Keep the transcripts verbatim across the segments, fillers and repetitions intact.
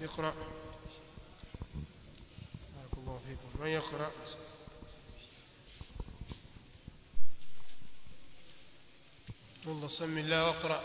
اقرأ. بارك الله فيكم. من يقرأ؟ والله سم الله واقرأ.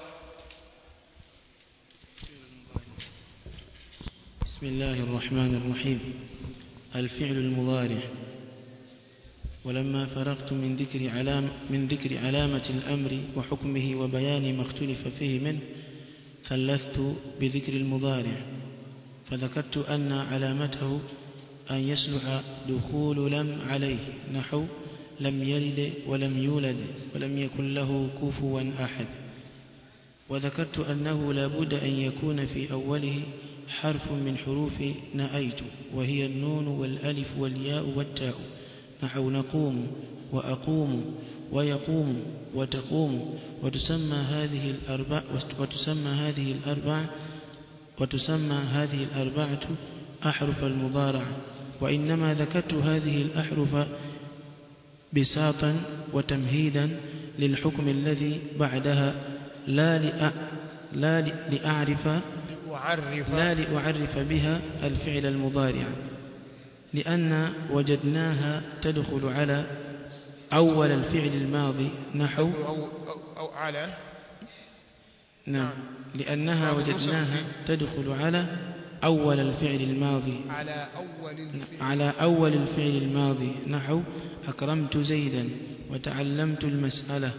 بسم الله الرحمن الرحيم. الفعل المضارع. ولما فرغت من ذكر علام من ذكر علامة الأمر وحكمه وبيان ما اختلف فيه منه ثلثت بذكر المضارع، فذكرت أن علامته أن يصلح دخول لم عليه، نحو لم يلد ولم يولد ولم يكن له كفوا أحد. وذكرت أنه لا بد أن يكون في أوله حرف من حروف نأيت، وهي النون والألف والياء والتاء، نحو نقوم وأقوم ويقوم وتقوم. وتسمى هذه الأربع وتسمى هذه الأربع وتسمى هذه الأربعة أحرف المضارع. وإنما ذكرت هذه الأحرف بساطا وتمهيدا للحكم الذي بعدها، لا لأ لا لأعرف لا لأعرف بها الفعل المضارع، لأن وجدناها تدخل على أول الفعل الماضي، نحو أو, أو, أو على نعم لأنها وجدناها تدخل على أول الفعل الماضي على أول الفعل, على أول الفعل الماضي، نحو أكرمت زيدا وتعلمت المسألة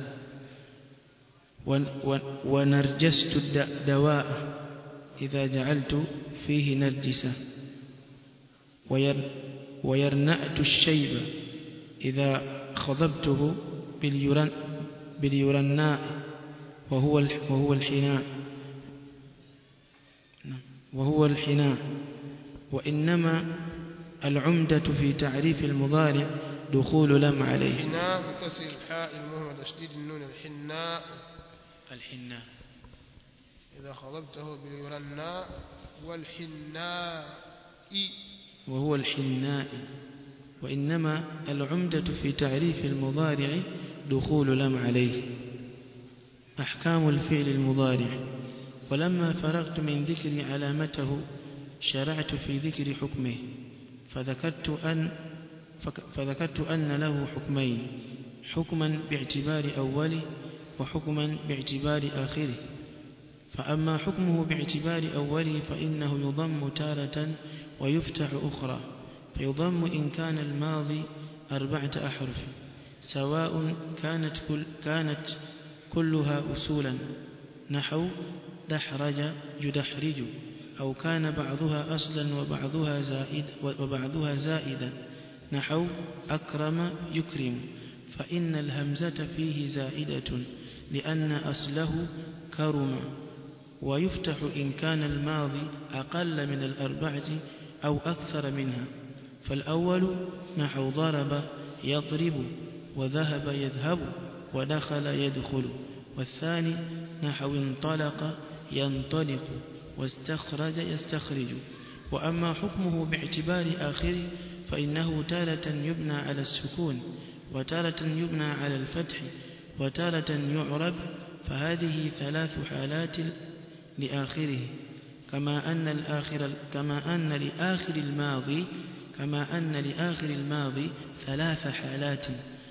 ونرجست الدواء إذا جعلت فيه نرجسة، ويرنأت الشيب إذا خضبته باليرناء وهو وهو الحناء وهو الحناء. وإنما العمدة في تعريف المضارع دخول لم عليه. الحناء بكسر الحاء المهملة وتشديد النون. الحناء الحناء إذا خضبته باليرناء والحناء وهو الحناء. وإنما العمدة في تعريف المضارع دخول لم عليه. أحكام الفعل المضارع. ولما فرغت من ذكر علامته شرعت في ذكر حكمه، فذكرت أن فذكرت أن له حكمين: حكما باعتبار أوله وحكما باعتبار آخره. فأما حكمه باعتبار أوله فإنه يضم تارة ويفتح أخرى. فيضم إن كان الماضي أربعة أحرف، سواء كانت, كل كانت كلها أصولا، نحو دحرج يدحرج، أو كان بعضها أصلا وبعضها زائد وبعضها زائدا، نحو أكرم يكرم. فإن الهمزة فيه زائدة لأن أصله كرم. ويفتح إن كان الماضي أقل من الأربعة أو أكثر منها. فالأول نحو ضرب يضرب وذهب يذهب ودخل يدخل. والثاني نحو انطلق ينطلق واستخرج يستخرج. وأما حكمه باعتبار آخره فإنه تارة يبنى على السكون، وتارة يبنى على الفتح، وتارة يعرب. فهذه ثلاث حالات لآخره، كما أن الآخر كما أن لآخر الماضي كما أن لآخر الماضي ثلاث حالات،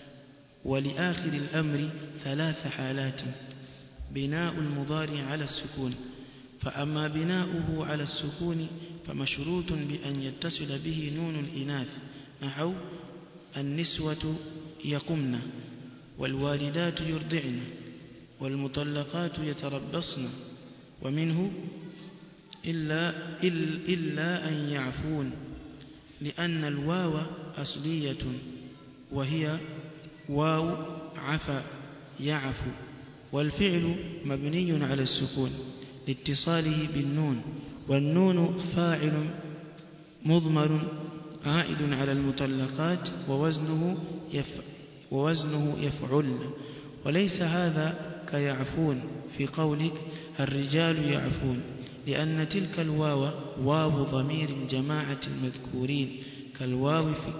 ولآخر الأمر ثلاث حالات. بناء المضارع على السكون. فأما بناؤه على السكون فمشروط بأن يتصل به نون الإناث، نحو النسوة يقمن والوالدات يرضعن والمطلقات يتربصن. ومنه إلا, إلا أن يعفون، لأن الواو أصلية وهي واو عفا يعفو. والفعل مبني على السكون لاتصاله بالنون، والنون فاعل مضمر عائد على المطلقات ووزنه يف ووزنه يفعل. وليس هذا كيعفون في قولك الرجال يعفون، لأن تلك الواو واو ضمير جماعة المذكورين كالواو في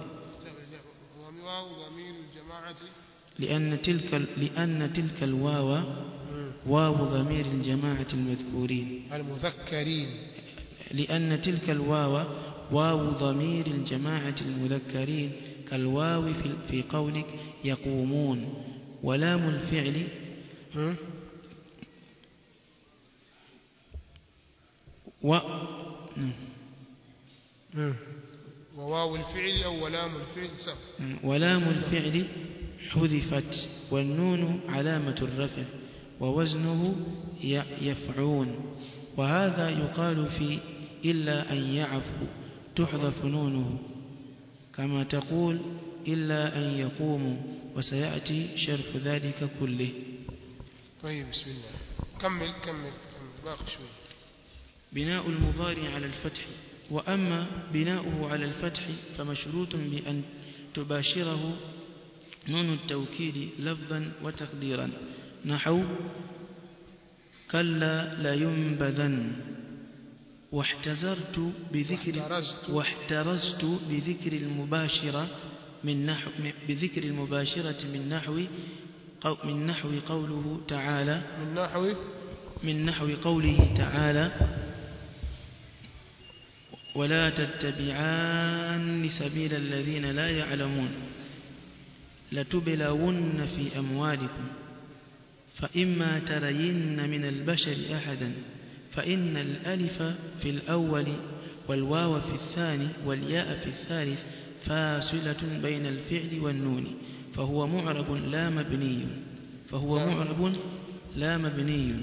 لأن تلك لأن تلك الواو واو ضمير الجماعة المذكورين المذكرين لأن تلك الواو واو ضمير الجماعة المذكرين كالواو في قولك يقومون. ولام الفعل و وواو الفعل أو ولام الفعل سبب. ولام الفعل حذفت والنون علامة الرفع ووزنه يفعون. وهذا يقال في إلا أن يعفو تحذف نونه كما تقول إلا أن يقوموا، وسيأتي شرح ذلك كله. طيب بسم الله. كمل كمل كمل باقي شوي. بناء المضارع على الفتح. وأما بناؤه على الفتح فمشروط بأن تباشره نون التوكيد لفظا وتقديرا، نحو كلا لينبذن. واحتزرت بذكر واحترزت بذكر المباشرة من نحو بذكر المباشرة من نحو من نحو قوله تعالى من نحو من نحو قوله تعالى ولا تتبعان سبيل الذين لا يعلمون لتبلون في أموالكم فإما ترين من البشر أحدا فإن الألف في الأول والواو في الثاني والياء في الثالث فاصلة بين الفعل والنون فهو معرب لا مبني فهو معرب لا مبني.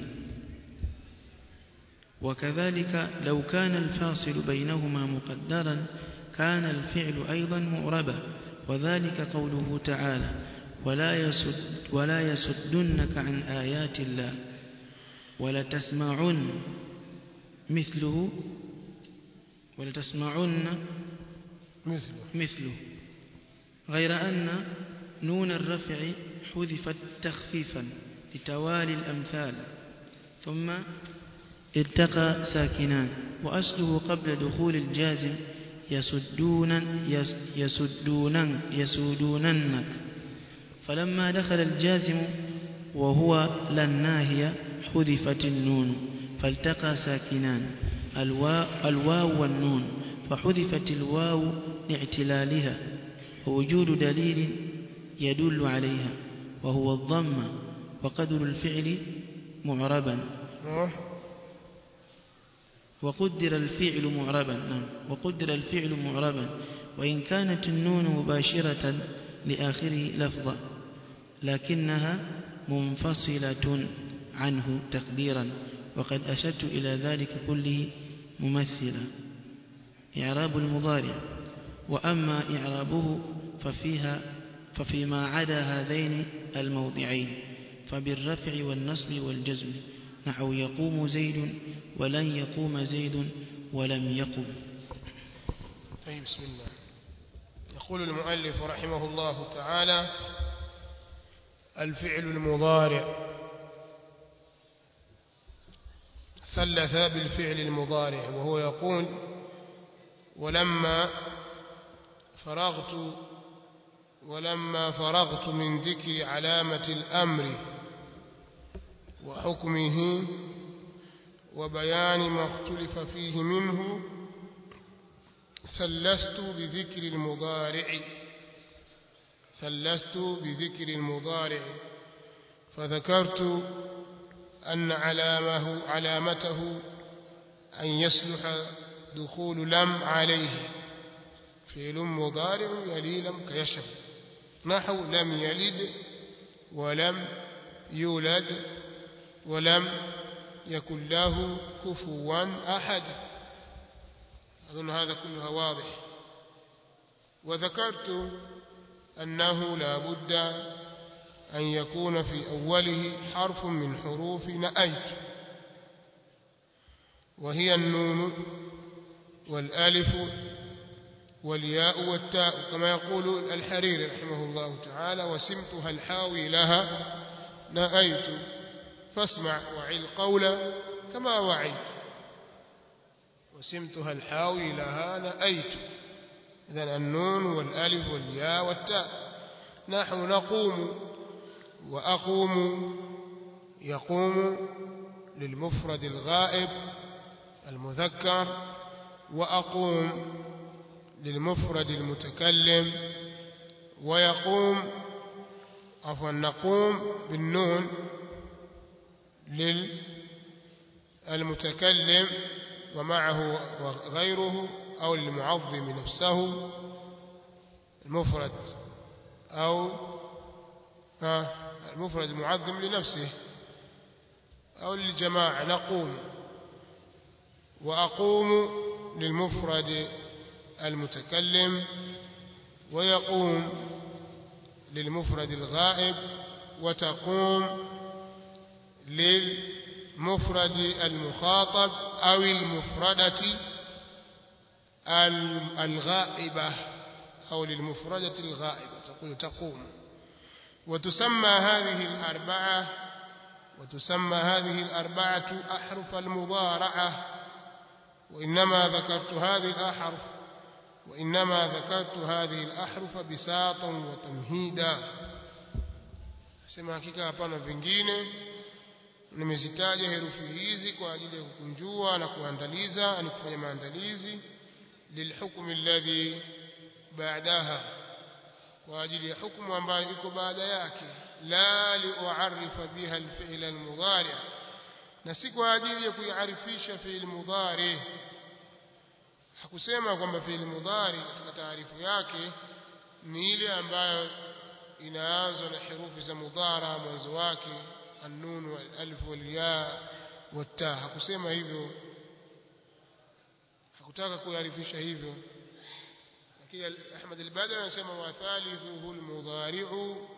وكذلك لو كان الفاصل بينهما مقدرا كان الفعل أيضا معربا، وذلك قوله تعالى ولا يسد ولا يسدنك عن آيات الله ولتسمعن مثله ولتسمعن مثله مثله غير أن نون الرفع حذفت تخفيفا لتوالي الأمثال ثم التقى ساكنان، وأصله قبل دخول الجازم يسدون يسدون يسودوننك، فلما دخل الجازم وهو للناهية حذفت النون فالتقى ساكنان الواو والنون، فحذفت الواو لاعتلالها ووجود دليل يدل عليها وهو الضمة، وقدر الفعل معربا وقدر الفعل معربا نعم وقدر الفعل معربا وإن كانت النون مباشرة لآخره لفظا لكنها منفصلة عنه تقديرا، وقد أشرت إلى ذلك كله ممثلا. إعراب المضارع. وأما إعرابه ففيها ففيما عدا هذين الموضعين فبالرفع والنصب والجزم، نحو يقوم زيد ولن يقوم زيد ولم يقم. طيب بسم الله. يقول المؤلف رحمه الله تعالى الفعل المضارع ثلث بالفعل المضارع، وهو يقول ولما فرغت ولما فرغت من ذكر علامة الأمر وحكمه وبيان ما اختلف فيه منه ثلثت بذكر المضارع ثلثت بذكر المضارع فذكرت أن علامه علامته أن يصلح دخول لم عليه فعل مضارع يلي لم كيشرب، نحو لم يلد ولم يولد ولم يكن له كفوا أحد. أظن هذا كله واضح. وذكرت أنه لا بد أن يكون في أوله حرف من حروف نأيت، وهي النون والألف والياء والتاء، كما يقول الحريري رحمه الله تعالى وسمتها الحاوي لها نأيت فاسمع وعي القول كما وعيت، وسمتها الحاوي لها نأيت. إذن النون والألف والياء والتاء. نحو نقوم وأقوم، يقوم للمفرد الغائب المذكر وأقوم للمفرد المتكلم ويقوم عفوا نقوم بالنون للمتكلم ومعه غيره أو للمعظم نفسه المفرد أو المفرد المعظم لنفسه أو للجماعة نقوم وأقوم للمفرد المتكلم ويقوم للمفرد الغائب وتقوم للمفرد المخاطب أو المفردة الغائبة أو للمفردة الغائبة تقول تقوم. وتسمى هذه الأربعة وتسمى هذه الأربعة أحرف المضارعة وإنما ذكرت هذه الأحرف وإنما ذكرت هذه الأحرف بساطا وتمهيدا. sema hakika hapana vingine nimezitaja herufi hizi kwa ajili ya kukunjua na kuandaliza ni kufanya maandalizi lilhukm alladhi ba'daha kwa ajili ya hukumu ambayo iko baada yake la li'arifa biha alfi'l almudari' na si kwa ajili ya kuiarifisha fi'l mudari. Hakusema kwamba fi'l mudari katika taarifu yake ni ile ambayo inaanzwa na herufi za mudhara mwanzo wake an-nun wal-alif wal-ya wat-ta. Hakusema hivyo, hakutaka kuarifisha hivyo. Lakini Ahmad al-Badawi anasema wa thalithuhu al-mudhari'u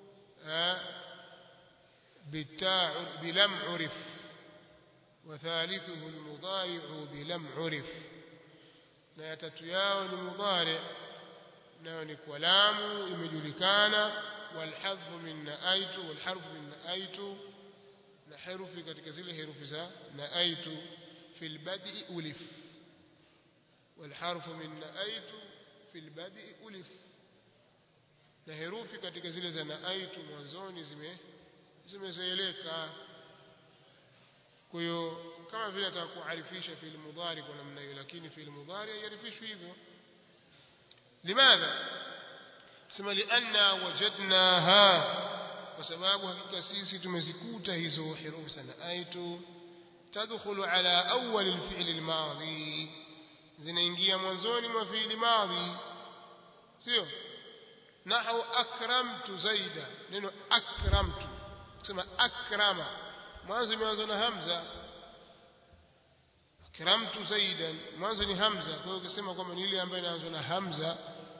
bitaa bilam urif wa thalithuhu al-mudhari'u bilam urif, na ya tatu yao ni mudhari' nayo ni kwa lamu imejulikana walhadhu min naaitu walharfu min naaitu na herufi katika zile herufi za naaitu fil bad'i ulif walharfu min naaitu fil bad'i ulif na herufi katika zile za naaitu mwanzoni zime zimezoeleka. Kwa hiyo kama vile atakuarifisha fil mudhari kwa namna hiyo, lakini fil mudhari hairifishwi hivyo. لماذا؟ سما لأننا وجدناها وسبب حقيقة سيسي تمزكوت هزو حروف سنأيت تدخل على أول الفعل الماضي زنينجيا منزوني ما في الماضي سيو نحو أكرمت زيدا لأنه أكرمت سما أكرم منزوني منزونا همزة أكرمت زيدا منزوني همزة كيف كسما كما نيلي أمبين منزونا همزة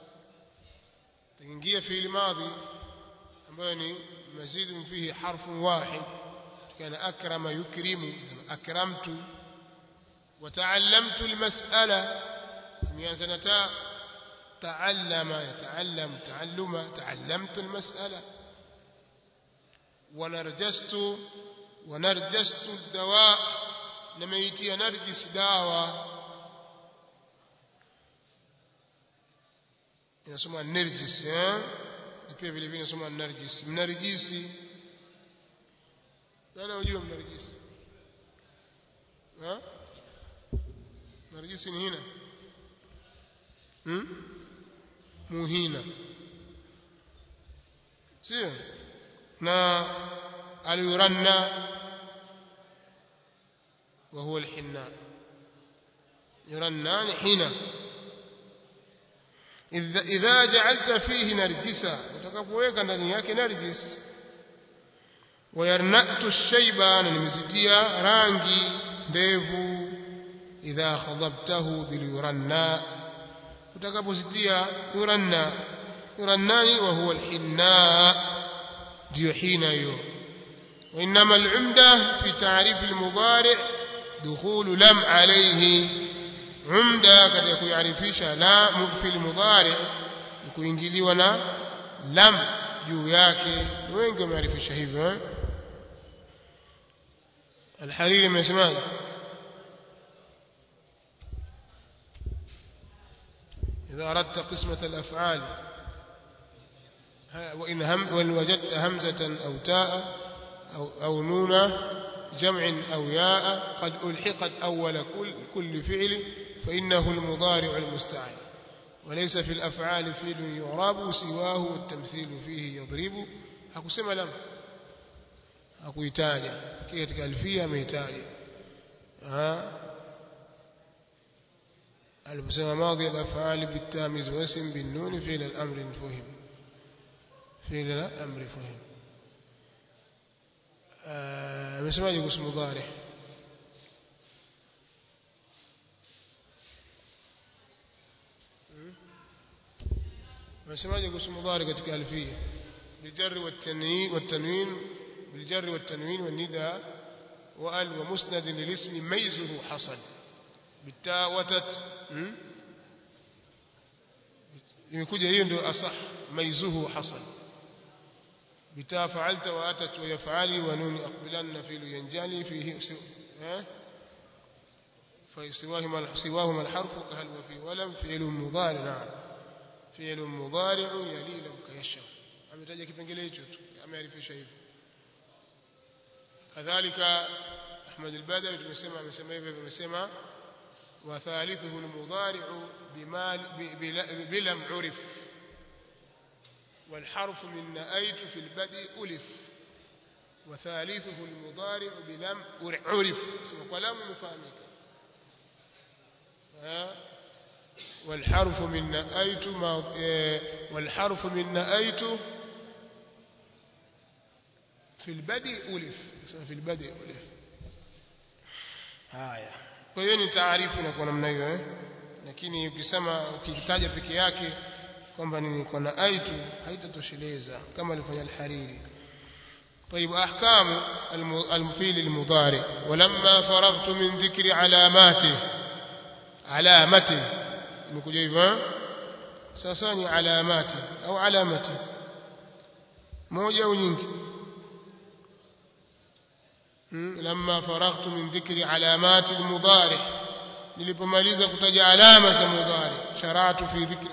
تنجي في الماضي أمبين مزيد فيه حرف واحد كان أكرم يكرم أكرمت. وتعلمت المسألة ميازنتا تعلم يتعلم تعلم تعلمت المسألة. ونرجست ونرجست الدواء نميتي نرجس داوى inasoma nerjis eh pia vile vile inasoma nerjis mnarjisi wala unajua mnarjisi ha narjisi ni hina hmm muhina sio na aliyuranna wa huwa alhinna yuranna hina إذا إذا جعلت فيه نرجسا وتكفوك ndani yake narjis. ويرنأت الشيبان نمزتيا rangi ndevu إذا خضبته باليرنا وتكفوزتيا يرنا يرناني وهو الحناء ديو حين يو. وإنما العمدة في تعريف المضارع دخول لم عليه umda katika kuarifisha la mufil mudhari kuingiliwa na lam juu yake. Wengi wamearifisha hivyo eh Al-Hariri amesema إذا أردت قسمة الأفعال وإن هم وإن وجدت همزة أو تاء أو أو نون جمع أو ياء قد ألحقت أول كل, كل فعل فإنه المضارع المستعان وليس في الأفعال فعل يعرب سواه والتمثيل فيه يضرب hakusema lam hakuitaja katika alfia ameitaja ah aliposema madhi al-af'al bit-tamiz wa ism bin-nun fi'l al-amr fuhim fi'l al-amr fuhim ah amesemaje kuhusu mudhari amesemaje kuhusu mudhari katika alfia بالجر والتنوين والتنوين بالجر والتنوين والنداء وال ومسند للاسم ميزه حصل بالتاء وتت imekuja hiyo ndio asah maizuhu hasal bitaa fa'alta wa atat wa yaf'ali wa nun aqbilanna fi'lu yanjali fihi eh fa siwahuma siwahuma al-harf kahal wa fi walam fi'lun mudari' na'am fi'lun mudari' yali lam kayasha ametaja kipengele hicho tu amearifisha hivyo kadhalika Ahmad al-Badawi tumesema amesema hivyo amesema wa thalithuhu al-mudari'u bimal bilam 'urif والحرف من نأيت في البدء ألف وثالثه المضارع بلم عرف اسمه كلام مفهمك والحرف من نأيت والحرف من نأيت في البدء ألف في البدء ألف haya kwa hiyo ni taarifu inakuwa namna hiyo eh lakini ukisema ukitaja peke yake kwamba ni kuna aitu haitatosheleza kama alifanya al-Hariri. طيب احكام المفعول المضارع ولما فرغت من ذكر علاماته علامته imekuja hivyo sasa ni alamati au alamati moja au nyingi لما فرغت من ذكر علامات المضارع nilipomaliza kutaja alama za mudhari sharatu fi dhikri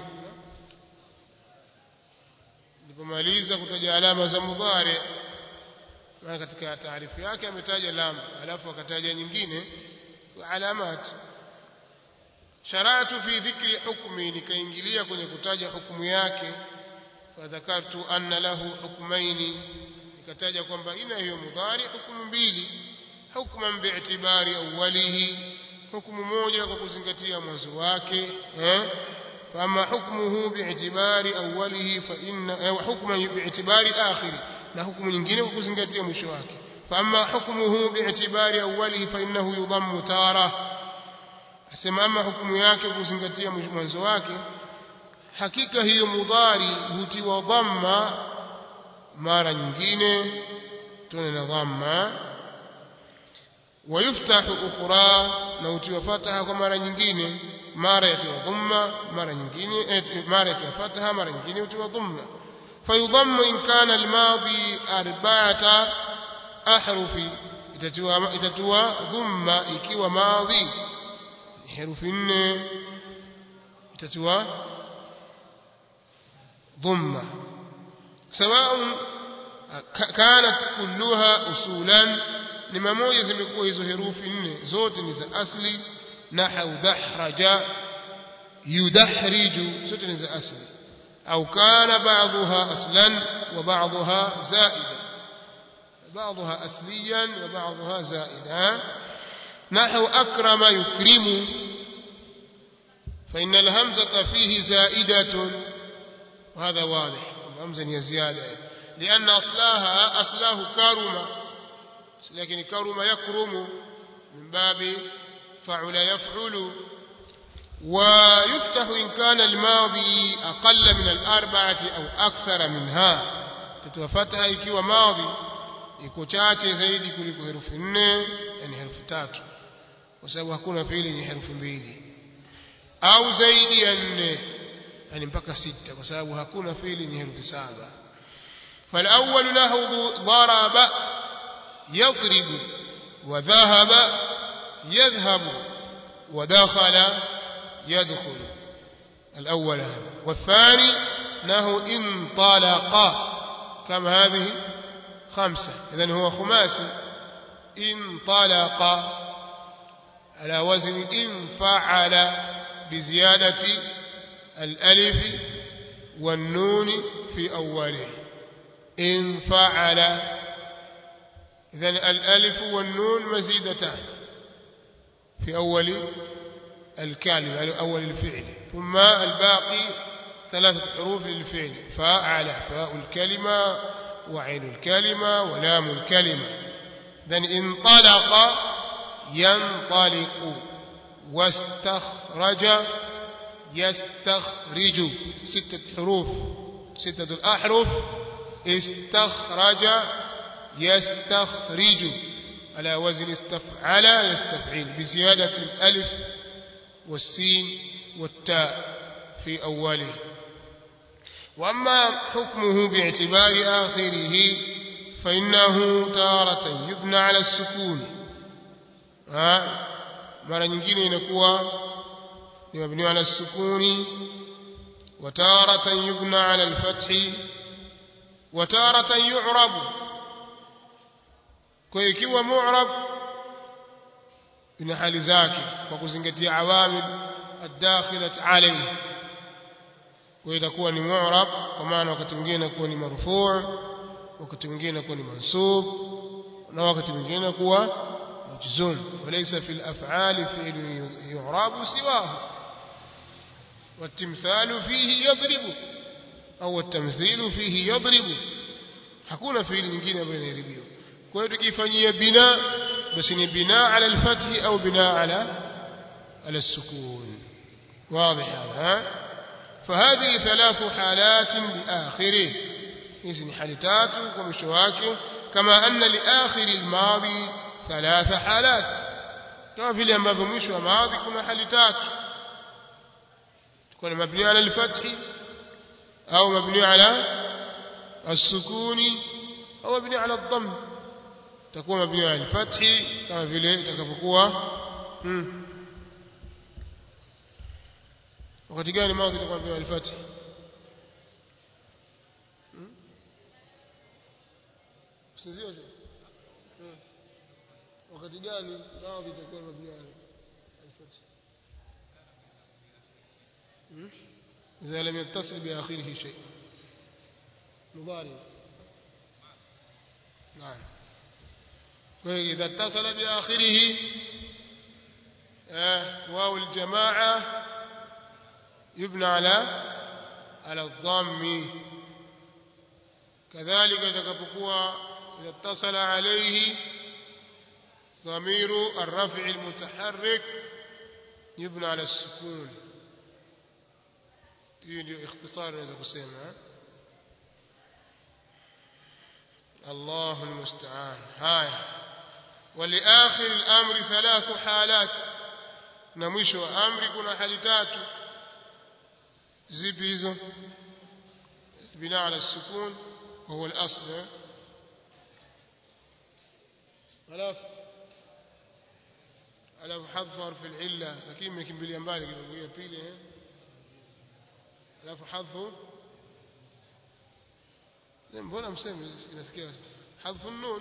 nilipomaliza kutaja alama za mudhari na katika taarifu yake ametaja lam alafu akataja nyingine alamat sharatu fi dhikri hukmi nikaingilia kwenye kutaja hukumu yake fadhakartu anna lahu hukmaini nikataja kwamba ina hiyo mudhari hukumu mbili hukman bi'tibari awwalihi hukumu moja kwa kuzingatia mwanzo wake eh fama hukmuhu bi'tibari awwalihi fa inna hukman bi'tibari akhiri na hukumu nyingine kwa kuzingatia mwisho wake fama hukmuhu bi'tibari awwalihi fa innahu yudhammu tara asema ama hukumu yake kwa kuzingatia mwanzo wake hakika hiyo mudhari hutiwa dhamma mara nyingine tuna na dhamma ويفتح أخرى نوتي وفتحها كمرة nyingine mara yatiwa dhamma mara nyingine mara yatiwa fatha mara nyingine yatiwa dhamma fayudhammu in kana almadhi arba'ata ahrufi itatiwa itatiwa dhamma ikiwa madhi herufi nne itatiwa dhamma سواء كانت كلها أصولا ni mamoja zimekuwa hizo herufi nne zote ni za asli nahau dahraja yudahriju zote ni za asli au kana ba'dha aslan wa ba'dha zaidan ba'dha asliyan wa ba'dha zaidan nahau akrama yukrimu fa inna alhamzata fihi zaidatun وهذا واضح الهمزه هي زياده لان اصلها اصله كرم لكن كرم يكرم من باب فعل يفعل ويفتح إن كان الماضي أقل من الأربعة أو أكثر منها تتوفتها ikiwa ماضي iko chache zaidi kuliko herufi nne yani herufi tatu kwa sababu hakuna fiili yenye herufi mbili au zaidi ya nne yani mpaka sita kwa sababu hakuna fiili yenye herufi saba فالأول له ضرب يضرب وذهب يذهب ودخل يدخل الأول هذا والثاني له انطلق كم هذه خمسة إذن هو خماسي انطلق على وزن انفعل بزيادة الألف والنون في أوله انفعل. إذن الألف والنون مزيدتان في أول الكلمة أول الفعل، ثم الباقي ثلاثة حروف للفعل: فاعل فاء الكلمة وعين الكلمة ولام الكلمة. إذن انطلق ينطلق، واستخرج يستخرج، ستة حروف ستة الأحرف. استخرج يستخرج على وزن استفعل يستفعل بزيادة الألف والسين والتاء في أوله. وأما حكمه باعتبار آخره فإنه تارة يبنى على السكون، mara nyingine inakuwa ni mabni ala sukuni, wa taratan yubna ala al-fathi, wa taratan yu'rab. Kwa ikiwa mu'rab ina hali zake kwa kuzingatia awamil ad-dakhilat alayhi, kwa itakuwa ni mu'rab, kwa maana wakati mwingine inakuwa ni marfu', wakati mwingine inakuwa ni mansub, na wakati mwingine inakuwa مجزوم. وليس في الأفعال فعل يعرب سواه، والتمثال فيه يضرب أو التمثيل فيه يضرب، hakuna fi'li nyingine ambayo inaribiwa. kwa hiyo tukifanyia bina basi ni bina ala al-fath au bina ala ala as-sukun. واضح هذا؟ فهذه ثلاث حالات لآخره، hizi ni hali tatu kwa mwisho wake. كما أن لآخر الماضي ثلاث حالات، كما vile ambavyo mwisho wa maadhi kuna hali tatu: تكون مبني على الفتح أو مبني على السكون أو مبني على الضم. تكون مبني على الفتح كما vile itakavyokuwa wakati gani maadhi itakuwa mabni ala al-fath. Usinzio wakati gani maadhi itakuwa mabni ala al-fath إذا لم يتصل بآخره شيء مضارع. نعم. وإذا اتصل بآخره واو الجماعة يبنى على على الضم. كذلك تكبقوا إذا اتصل عليه ضمير الرفع المتحرك يبنى على السكون. هي اختصار نaweza kusema. الله المستعان. هاي ولآخر الأمر ثلاث حالات، na mwisho wa amri kuna hali tatu. zipi hizo؟ بناء على السكون وهو الأصل، alafu alafu hadfu harfi al-illa, lakini mmekimbilia mbali kidogo hiyo pili eh alafu hadfu mbona mseme inasikia hadfu an-nun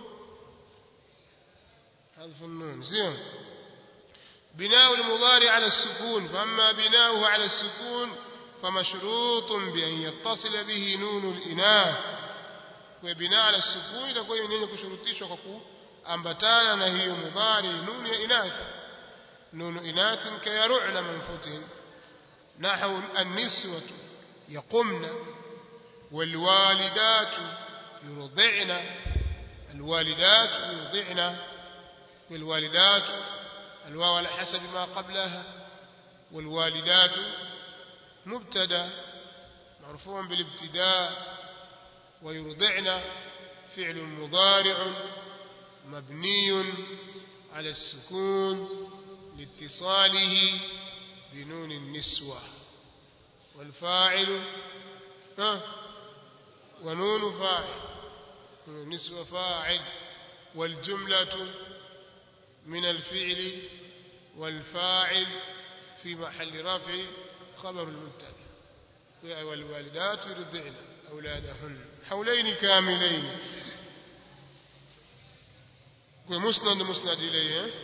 hadfu an-nun sio بناء المضارع على السكون. فأما بناؤه على السكون فمشروط بأن يتصل به نون الإناث. وبناء على السكون itakuwa yenye kushurutishwa kwa kuambatana na hiyo mudhari nun ya inath. نون إناث كيرعن منفوت نحو النسوة يقمن والوالدات يرضعن. الوالدات يرضعن، والوالدات الواو على حسب ما قبلها، والوالدات مبتدا مرفوع بالابتداء، ويرضعن فعل مضارع مبني على السكون لاتصاله بنون النسوة. والفاعل ها ونون فاعل، النسوة فاعل. والجملة من الفعل والفاعل في محل رفع خبر المبتدا. والوالدات يرضعن أولادهن حولين كاملين. kwa musnad musnad ilayhi eh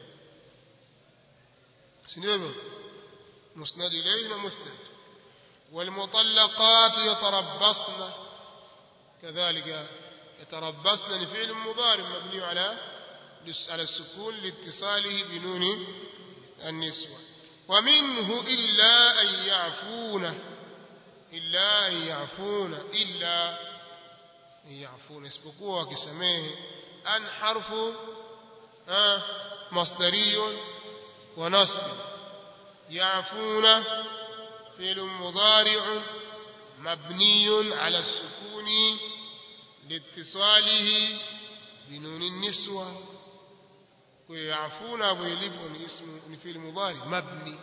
سنيبه مسند إليه مسند والمطلقات يتربصن كذلك يتربصن لفعل مضارع مبني على على السكون لاتصاله بنون النسوة ومنه إلا أن يعفون إلا أن يعفون إلا أن يعفون اسبقوها كسميه أن حرف آه مصدري ونصب يعفون فعل مضارع مبني على السكون لاتصاله بنون النسوة ويعفون أبو يلف اسم فعل مضارع مبني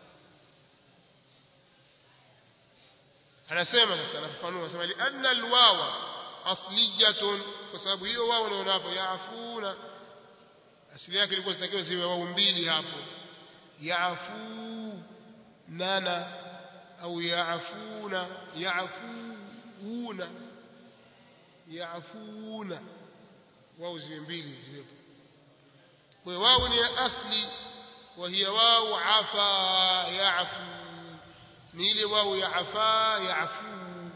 أنا سيما سنفنون سيما لأن الواو أصلية وسبب هي واو نونابو يعفون asili yake ilikuwa zitakiwa ziwe wao mbili hapo yaafu nana au yaafuna yaafuna yaafuna wao ziwe mbili ziwepo kwa wao ni asli wa hiya wao afa yaafu ni ile wao yaafa yaafu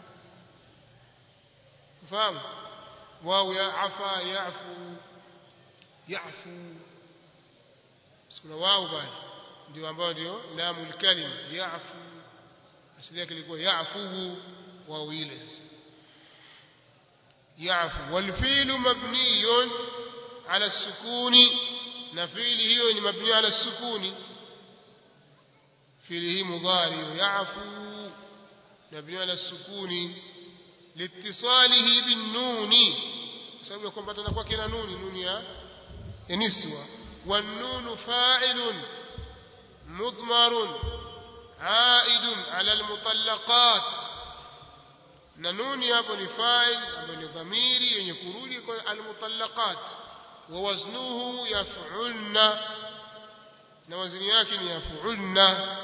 fahamu wao yaafa yaafu يعفو اسمنا واو bali ndio ambao ndio laamul kalima ya'fu asili yake ilikuwa ya'fuhu wao ile sasa ya'fu wal fi'lu mabniyun ala as-sukuni na fi'li hiyo ni mabni ala as-sukuni fi'li hi mudari ya'fu mabni ala as-sukuni liittisalihi bin nuni sababu kwamba tanakuwa kina nuni nuni ya نسوة والنون فاعل مضمر عائد على المطلقات نون hapo ni fa'il ambayo ni dhamiri yenye kurudi kwa almutallaqat wa waznuhu yaf'ulna na wazni yake ni yaf'ulna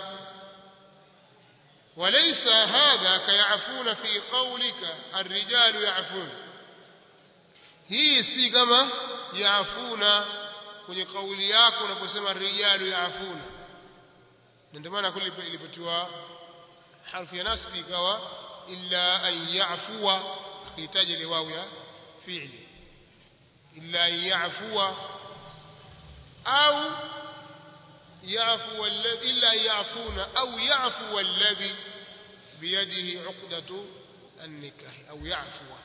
وليس هذا كيعفون في قولك الرجال يعفون hii si kama yaafuna kwenye kauli yako unaposema rijalu yaafuna ndio maana kule ilipotiwa harfu ya nasbi ikawa illa an yaafua akihitaji ile wao ya fi'li illa an yaafua au yaafu alladhi illa yaafuna au yaafu alladhi biyadihi uqdatu an-nikah au yaafua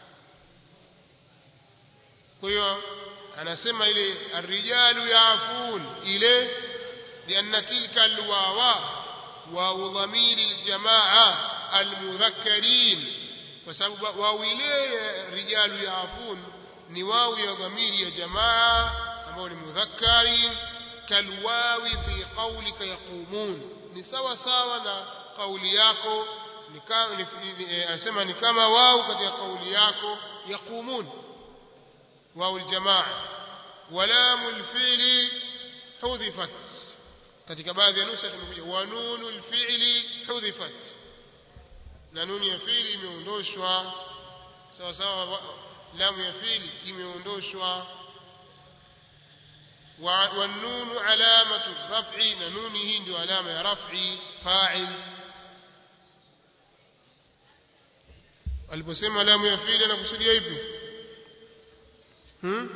kwa hiyo anasema ile arrijalu yaafun ile lianna tilka alwawa wa dhamiri aljamaa almudhakkarin kwa sababu wao ile rijalu yaafun ni wao ya dhamiri ya jamaa ambao ni mudhakkarin kalwawi fi qawlika yaqumun ni sawa sawa na kauli yako ni kama anasema ni kama wao katika kauli yako yaqumun واو الجماعه ولام الفعل حذفت katika baadhi ya nusa tumekuja wa nunul fi'li hudhifat na nuni ya fi'li imeondoshwa sawa sawa lamu ya fi'li imeondoshwa wa nunu alamatu raf'i na nuni hii ndio alama ya raf'i fa'il aliposema lamu ya fi'li anakusudia ipi hmm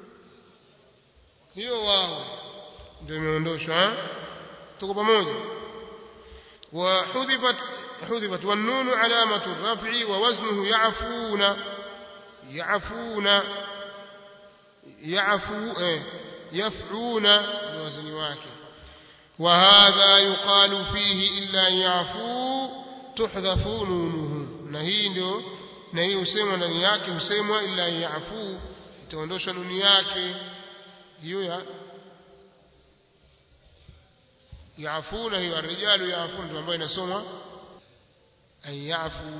hiyo wao ndio imeondoshwa tuko pamoja wa hudhifat hudhifat wan nun alamatu raf'i wa waznuhu ya'funa ya'funa ya'fu eh yaf'una ni wazni wake wa hadha yuqalu fihi illa ya'fu tuhdhafu nunuhu na hii ndio na hii husemwa ndani yake husemwa illa ya'fu itaondoshwa nuni yake hiyo ya yaafuna hiyo arijalu yaafuna ndio ambayo inasomwa ay yaafu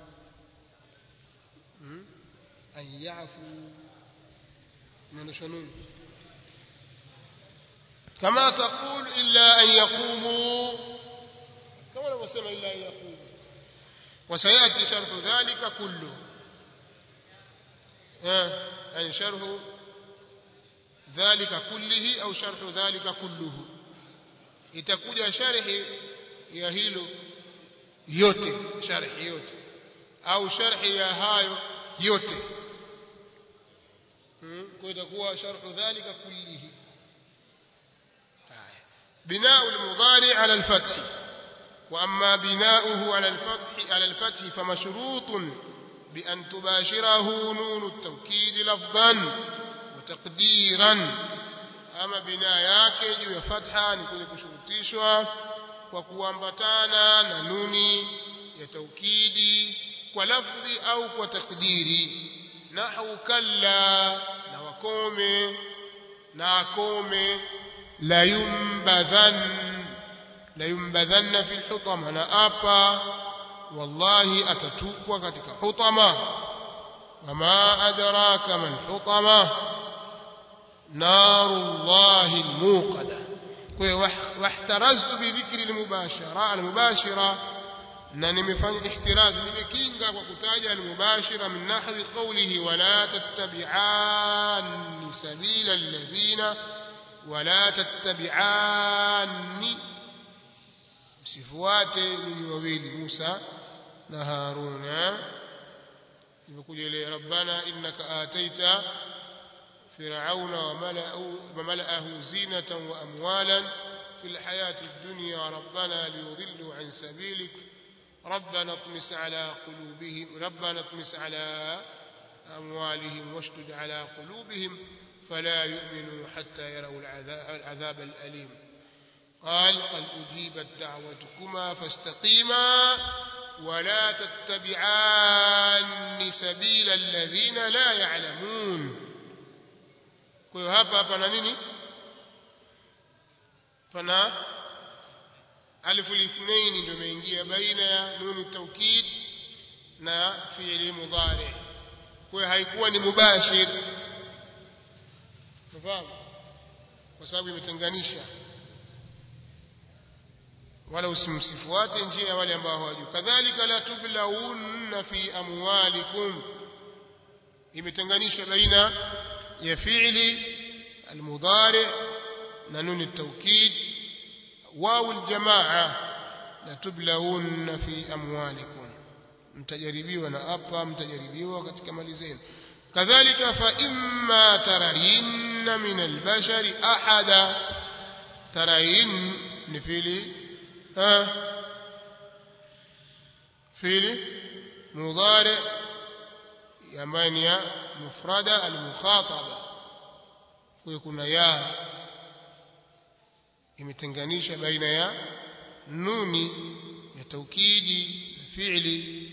ay yaafu inaondoshwa nuni kama taqul illa an yaqumu kama unavyosema illa an yaqumu وسياتي شرط ذلك كله يعني شرح dhalika kullihi au sharhu dhalika kulluhu itakuja sharhi ya hilo yote sharhi yote au sharhi ya hayo yote hmm? Kwa itakuwa sharhu dhalika kullihi بناء المضارع على الفتح وأما بناؤه على الفتح على الفتح فمشروط بأن تباشره نون التوكيد لفظا وتقديرا أما بناء yake juu ya fatha ni kule kushurutishwa kwa kuambatana na nuni ya taukidi kwa lafzi au kwa takdiri nahwu kalla na wakome na akome la yumbadhan la yumbadhanna fil hutama na apa wallahi atatupwa katika hutama wama adraka man hutama narullahi almuqada kwa wahtaraztu bi dhikri almubashara almubashira na nimefanya ihtiraz nimekinga kwa kutaja almubashira min nahwi qawlihi wala tattabi'an sabila alladhina wala tattabi'ani msifuate ninyi wawili Musa na Haruna imekuja ile rabbana innaka ataita fir'auna wa mala'ahu wa mala'ahu zinatan wa amwalan fil hayati ad-dunya rabbana liyudhillu an sabilik rabbana atmis ala qulubihim rabbana atmis ala amwalihim washdud ala qulubihim فلا يؤمنوا حتى يروا العذاب الأليم قال قد أجيبت دعوتكما فاستقيما ولا تتبعان سبيل الذين لا يعلمون kwa hapa hapa na nini pana alif al-ithnain ndio imeingia baina ya nun taukid na fi'li mudhari kwa haikuwa ni mubashir fahamu kwa sababu imetenganisha wala usimsifuate njia ya wale ambao hawajui kadhalika la tublaunna fi amwalikum imetenganisha baina ya fi'li almudari na nun at-tawkid waw aljamaa la tublaunna fi amwalikum mtajaribiwa na hapa mtajaribiwa katika mali zenu كذلك فإما ترين من البشر أحدا ترين نفيلي ها فيلي مضارع يمانيا مفردة المخاطبة ويكون يا imetenganisha baina ya nuni ya taukidi na fi'li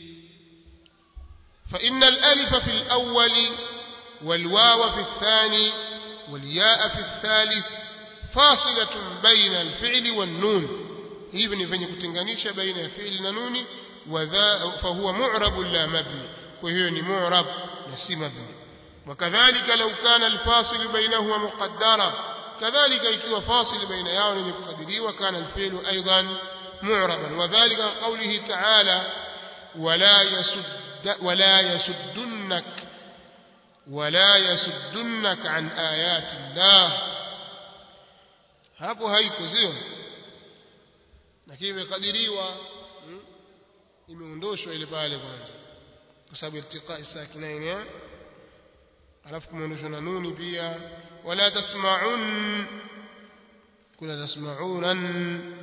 فإن الألف في الأول والواو في الثاني والياء في الثالث فاصلة بين الفعل والنون هذا فني kutenganisha baina ya fi'li na nuni وذا فهو معرب لا مبني وهو ni معرب na si mabni وكذلك لو كان الفاصل بينهما مقدرا كذلك ikiwa فاصل baina yao ni mkadiriwa kana الفعل أيضا معربا وذلك قوله تعالى ولا يسد ولا يسدنك ولا يسدنك عن آيات الله hapo haiko sio lakini imekadiriwa imeondoshwa ile pale kwanza kwa sababu iltiqai sakinain alafu kumeondoshwa na nuni pia wala tasma'un kula tasma'unan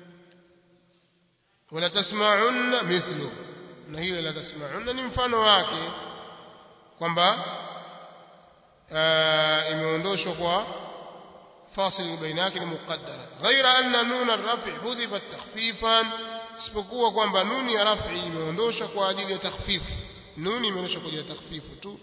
wala tasma'un mithlu na hiyo la tasma'un ni mfano wake kwamba imeondoshwa kwa fasil baina yake ni muqaddara ghaira anna nun ar-raf' hudhifat takhfifan isipokuwa kwamba nuni ya raf'i imeondoshwa kwa ajili ya takhfifu nuni imeondoshwa kwa ajili ya takhfifu tu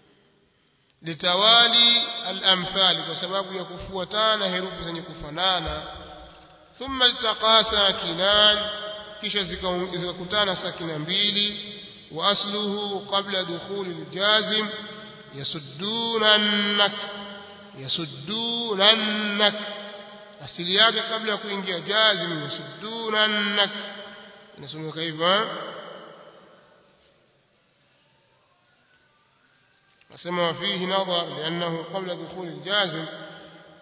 litawali al-amthal kwa sababu ya kufuatana herufi zenye kufanana thumma iltaqa sakinan kisha zikakutana sakina mbili wa asluhu qabla dukhul al-jazim yasuddunanak yasuddunanak asili yake kabla ya kuingia jazim yasuddunanak inasomeka hivyo nasema fihi nadhar lianahu qabla dukhul al-jazim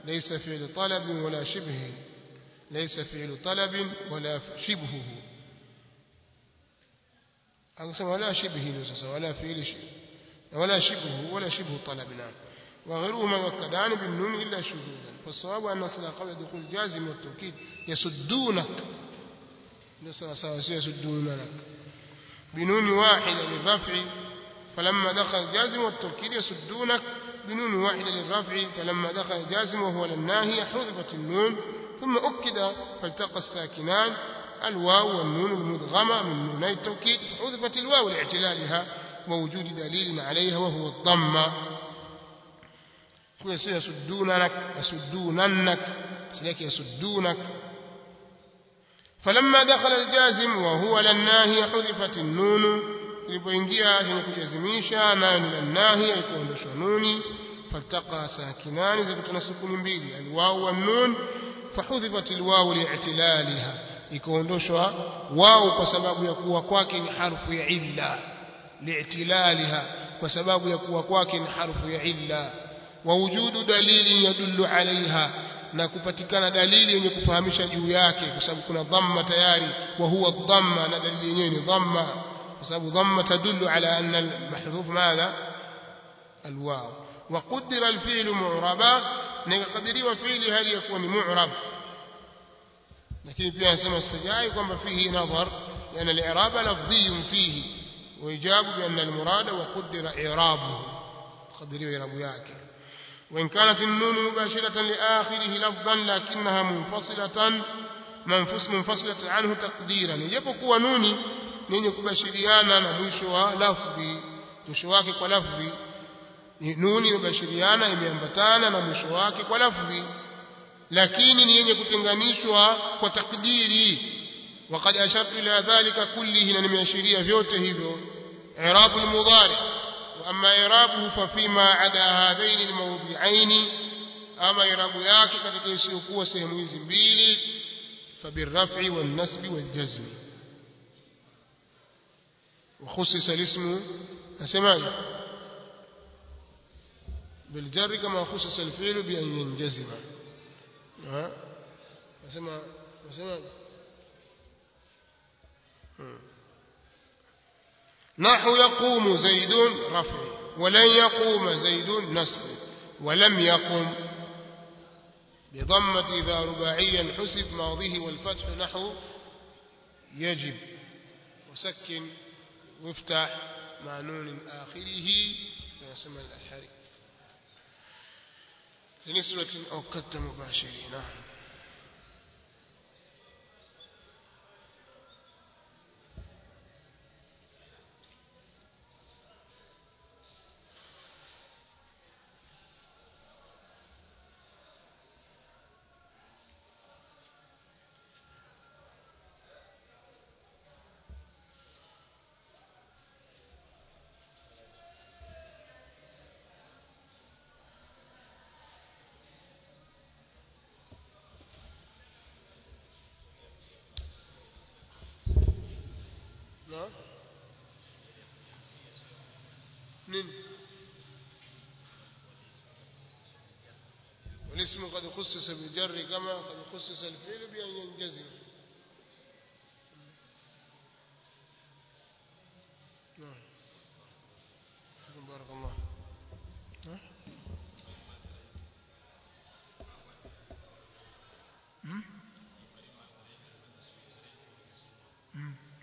ليس فعل طلب ولا شبه ليس فعل طلب ولا شبهه أقسم ولا شبه ولا فعل ولا شبهه ولا شبه طلب نعم وغيرهما يؤكدان بالنون إلا شذوذا فالصواب أن أصل قبل دخول الجازم والتوكيد يسدونك يسدونك بنون واحدة للرفع فلما دخل الجازم والتوكيد يسدونك بنون واحدة للرفع فلما دخل الجازم وهو للناهي حذفت النون ثم أكد فالتقى الساكنان الواو والنون المدغمة من نوني التوكيد حذفت الواو لاعتلالها ووجود دليل عليها وهو الضمة يسدونك يسدوننك سلك يسدونك فلما دخل الجازم وهو للناهي حذفت النون ilipoingia chenye kujazimisha nayo ni lanahi ikaondoshwa nuni faltaqa sakinani zikutana sukuni mbili alwaw wan nun fahudhifat alwaw li'tilaliha ikaondoshwa waw kwa sababu ya kuwa kwake ni harfu ya illa li'tilaliha kwa sababu ya kuwa kwake ni harfu ya illa wa wujudu dalili yadullu alaiha na kupatikana dalili yenye kufahamisha juu yake kwa sababu kuna dhamma tayari wa huwa dhamma na dalili yenyewe ni dhamma بسبب ضمة تدل على أن المحذوف ماذا الواو وقدر الفعل معربا نقدري وفعل هل يكون معرب لكن فيها اسم السجاي كما فيه نظر لأن الإعراب لفظي فيه ويجاب بأن المراد وقدر إعرابه قدري وإعراب ياك وإن كانت النون مباشرة لآخره لفظا لكنها منفصلة منفصل منفصلة عنه تقديرا يجب نوني nenye kubashiriana na mwisho wa lafzi mwisho wake kwa lafzi nuni imebashiriana imeambatana na mwisho wake kwa lafzi lakini ni yenye kutenganishwa kwa takdiri وقد أشرت إلى ذلك كله na nimeashiria vyote hivyo i'rab al-mudari wa amma i'rabuhu fa fima ada hadhain al-mawdi'ain ama i'rabu yake katika isiyokuwa sehemu hizi mbili fa birraf'i wan-nasbi wal-jazm وخصص الاسم أسمعي بالجر كما خصص الفعل بأن ينجزم أسمع أسمع نحو يقوم زيد رفع ولن يقوم زيد نصب ولم يقم بضمة إذا رباعيا حسب ماضيه والفتح نحو يجب وسكن وافتح مع نون آخره يسمى الحري لنسبة أو كد مباشرين نين والاسم قد خصص بالجر كما قد خصص الفعل بأن ينجزم نعم بارك الله ها هم هم